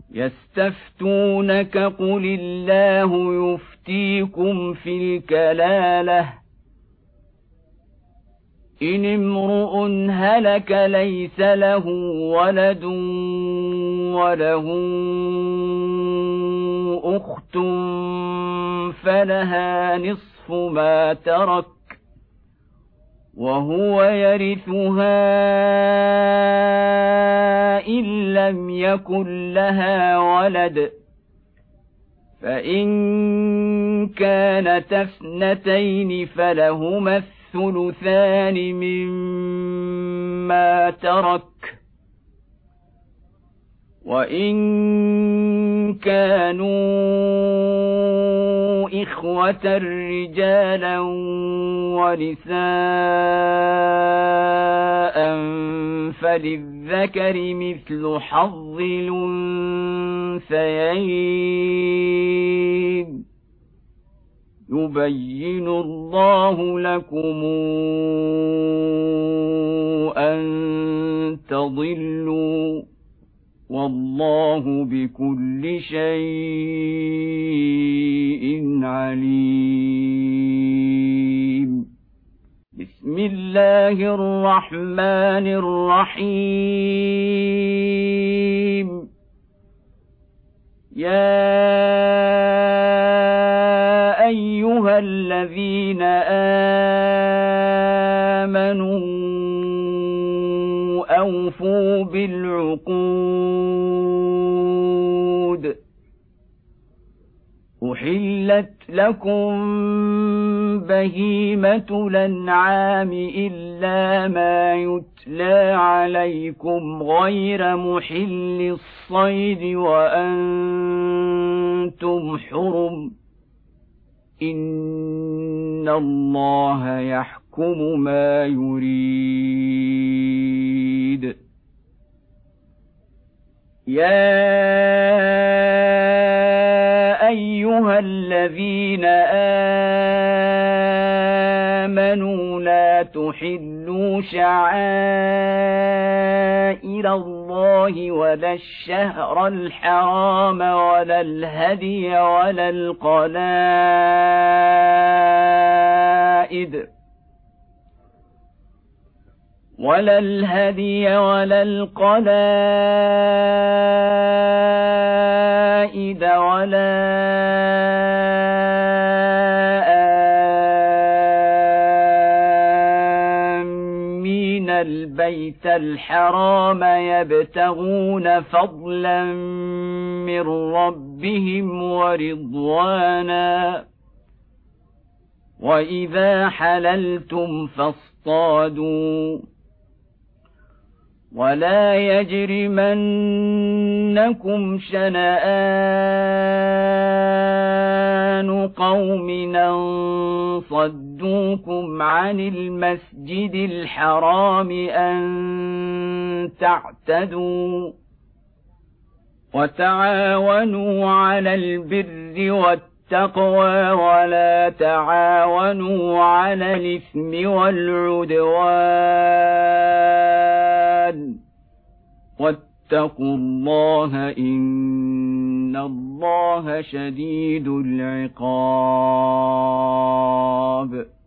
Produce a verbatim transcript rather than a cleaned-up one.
يستفتونك قل الله يفتيكم في الكلالة إن امرؤ هلك ليس له ولد وله أخت فلها نصف ما ترك وهو يرثها إن لم يكن لها ولد فإن كانتا اثنتين فلهما الثلثان مما ترك وإن كانوا إخوة رجالا ونساء فللذكر مثل حظ الأنثيين يبين الله لكم أن تضلوا والله بكل شيء عليم. بسم الله الرحمن الرحيم. يا أيها الذين آمنوا أوفوا بالعقود أحلت لكم بهيمة الأنعام إلا ما يتلى عليكم غير محل الصيد وأنتم حرم إن الله يحكم ما يريد. يا أيها الذين آمنوا لا تحلوا شعائر الله ولا الشهر الحرام ولا الهدي ولا القلائد ولا الهدي ولا القلائد ولا آمين البيت الحرام يبتغون فضلا من ربهم ورضوانا وإذا حللتم فاصطادوا ولا يجرمنكم شنآن قوم أن صدوكم عن المسجد الحرام أن تعتدوا وتعاونوا على البر والتقوى ولا تعاونوا على الإثم والعدوان واتقوا الله إن الله شديد العقاب.